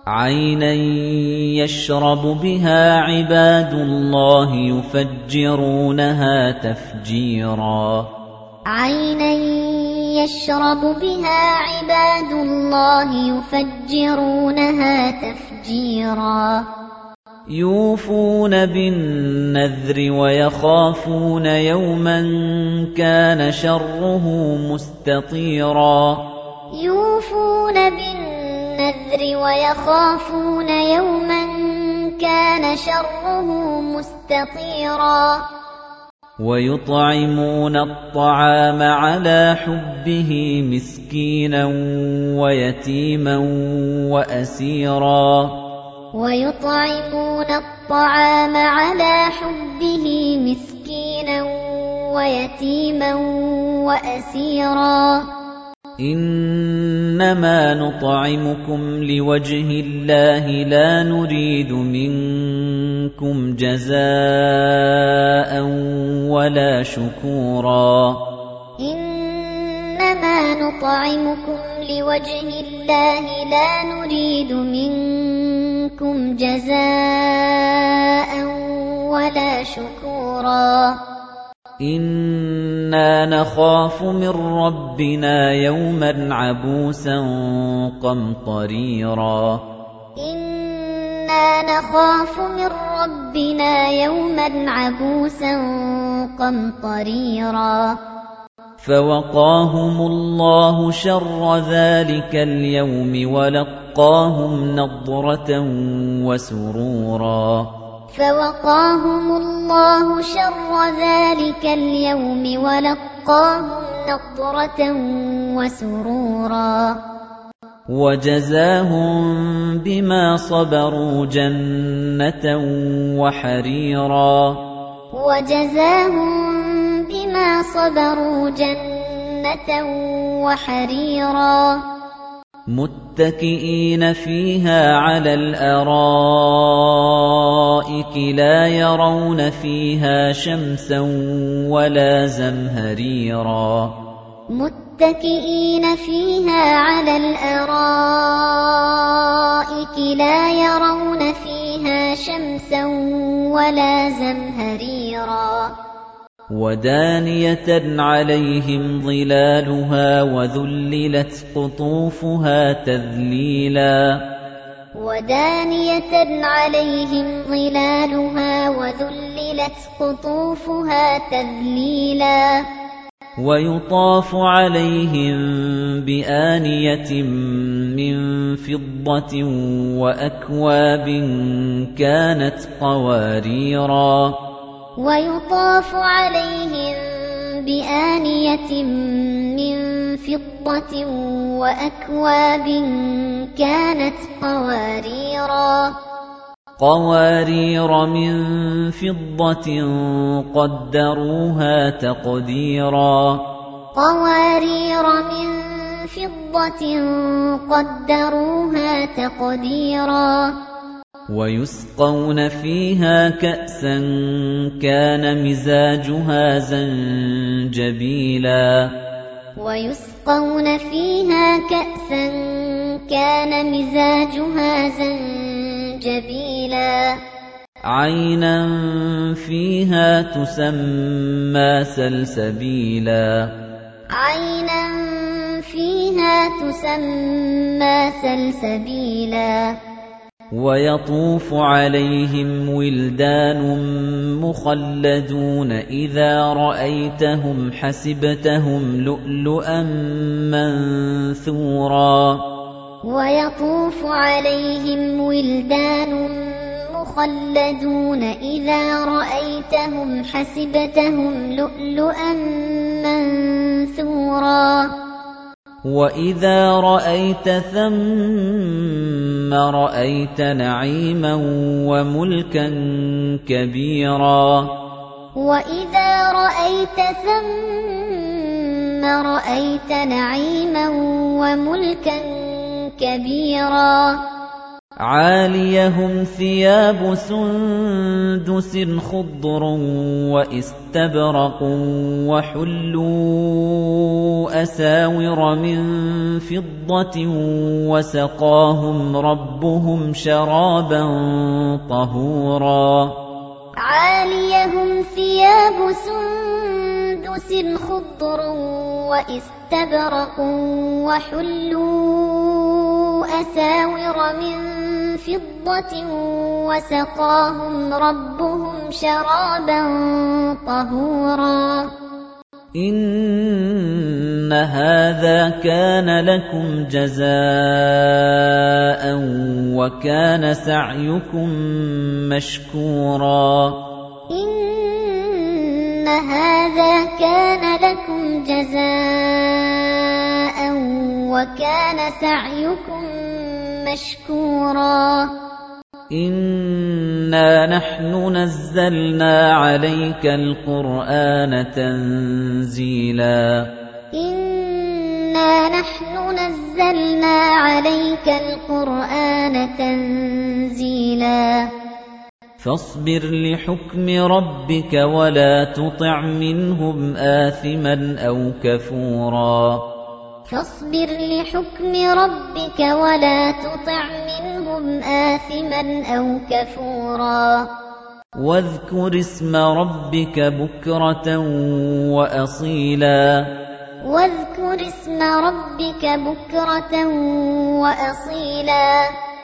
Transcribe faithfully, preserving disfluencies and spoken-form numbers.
عَيْنًا يَشْرَبُ بِهَا عِبَادُ اللَّهِ يُفَجِّرُونَهَا تَفْجِيرًا عَيْنًا يَشْرَبُ بِهَا عِبَادُ اللَّهِ يُفَجِّرُونَهَا تَفْجِيرًا يُوفُونَ بِالنَّذْرِ وَيَخَافُونَ يَوْمًا كَانَ شَرُّهُ مُسْتَطِيرًا يُوفُونَ بِالنَّذْرِ وَيَخَافُونَ يَوْمًا كَانَ شَرُّهُ مُسْتَطِيرًا وَيُطْعِمُونَ الطَّعَامَ عَلَى حُبِّهِ مِسْكِينًا وَيَتِيمًا وَأَسِيرًا وَيُطْعِمُونَ الطَّعَامَ عَلَى حُبِّهِ مِسْكِينًا وَيَتِيمًا وَأَسِيرًا إِنَّمَا نُطْعِمُكُمْ لِوَجْهِ اللَّهِ لَا نُرِيدُ مِنكُمْ جَزَاءً وَلَا شُكُورًا إِنَّمَا نُطْعِمُكُمْ لِوَجْهِ اللَّهِ لَا نُرِيدُ مِنكُمْ جَزَاءً وَلَا شُكُورًا إِنَّا نَخَافُ مِن رَّبِّنَا يَوْمًا عَبُوسًا قَمْطَرِيرًا إِنَّا نَخَافُ مِن رَّبِّنَا يَوْمًا عَبُوسًا قَمْطَرِيرًا فَوَقَاهُمُ اللَّهُ شَرَّ ذَلِكَ الْيَوْمِ وَلَقَّاهُمْ نَضْرَةً وَسُرُورًا فَوَقَاهُمُ اللَّهُ شَرَّ ذَلِكَ الْيَوْمِ وَلَقَّاهُمْ نَضْرَةً وَسُرُورًا وَجَزَاهُم بِمَا صَبَرُوا جَنَّةً وَحَرِيرًا وَجَزَاهُم بِمَا صَبَرُوا جَنَّةً وَحَرِيرًا مُتَّكِئِينَ فِيهَا عَلَى الْأَرَائِكِ لَا يَرَوْنَ فِيهَا شَمْسًا وَلَا زَمْهَرِيرًا مُتَّكِئِينَ فِيهَا عَلَى الْأَرَائِكِ لَا يَرَوْنَ فِيهَا شَمْسًا وَلَا زَمْهَرِيرًا وَدَانِيَةً عَلَيْهِمْ ظِلَالُهَا وَذُلِّلَتْ قُطُوفُهَا تَذْلِيلًا وَدَانِيَةً عَلَيْهِمْ ظِلَالُهَا وَذُلِّلَتْ قُطُوفُهَا تَذْلِيلًا وَيُطَافُ عَلَيْهِم بِآنِيَةٍ مِّن فِضَّةٍ وَأَكْوَابٍ كَانَتْ قَوَارِيرَا وَيُطَافُ عَلَيْهِم بِآنِيَةٍ مِّن فِضَّةٍ وَأَكْوَابٍ كَانَتْ قَوَارِيرَا قَوَارِيرَ مِن فِضَّةٍ قَدَّرُوهَا تَقْدِيرًا قَوَارِيرَ مِن فِضَّةٍ قَدَّرُوهَا تَقْدِيرًا وَيُسْقَوْنَ فِيهَا كَأْسًا كَانَ مِزَاجُهَا زَنجَبِيلًا وَيُسْقَوْنَ فِيهَا كَأْسًا كَانَ مِزَاجُهَا زَنجَبِيلًا عَيْنًا فِيهَا تُسَمَّىٰ سَلْسَبِيلًا عَيْنًا فِيهَا تُسَمَّىٰ سَلْسَبِيلًا وَيَطُوفُ عَلَيْهِمْ وِلْدَانٌ مُّخَلَّدُونَ إِذَا رَأَيْتَهُمْ حَسِبْتَهُمْ لُؤْلُؤًا مَّنثُورًا وَيَطُوفُ عَلَيْهِمْ وِلْدَانٌ مُّخَلَّدُونَ إِذَا رَأَيْتَهُمْ حَسِبْتَهُمْ لُؤْلُؤًا مَّنثُورًا وَإِذَا رَأَيْتَ ثَمَّ رَأَيْتَ نَعِيمًا وَمُلْكًا كَبِيرًا وَإِذَا رَأَيْتَ ثَمَّ رَأَيْتَ نَعِيمًا وَمُلْكًا كَبِيرًا عَالِيَهُمْ ثِيَابُ سُندُسٍ خُضْرٌ وَإِسْتَبْرَقٌ وَحُلُّوا أَسَاوِرَ مِن فِضَّةٍ وَسَقَاهُمْ رَبُّهُمْ شَرَابًا طَهُورًا عَالِيَهُمْ ثِيَابُ سُندُسٍ خُضْرٌ وَإِسْتَبْرَقٌ وَحُلُّوا أَسَاوِرَ مِن فِضَّةٍ وَسَقَاهُمْ رَبُّهُمْ شَرَابًا طَهُورًا إِنَّ هَذَا كَانَ لَكُمْ جَزَاءً وَكَانَ سَعْيُكُمْ مَشْكُورًا إِنَّ هَذَا كَانَ لَكُمْ جَزَاءً وَكَانَ سَعْيُكُمْ مَشْكُورًا إِنَّا نَحْنُ نَزَّلْنَا عَلَيْكَ الْقُرْآنَ تَنزِيلًا إِنَّا نَحْنُ نَزَّلْنَا عَلَيْكَ الْقُرْآنَ تَنزِيلًا فاصبر لحكم ربك ولا تطع منهم آثما أو كفورا فاصبر لحكم ربك ولا تطع منهم آثما أو كفورا واذكر اسم ربك بكرة وأصيلا واذكر اسم ربك بكرة وأصيلا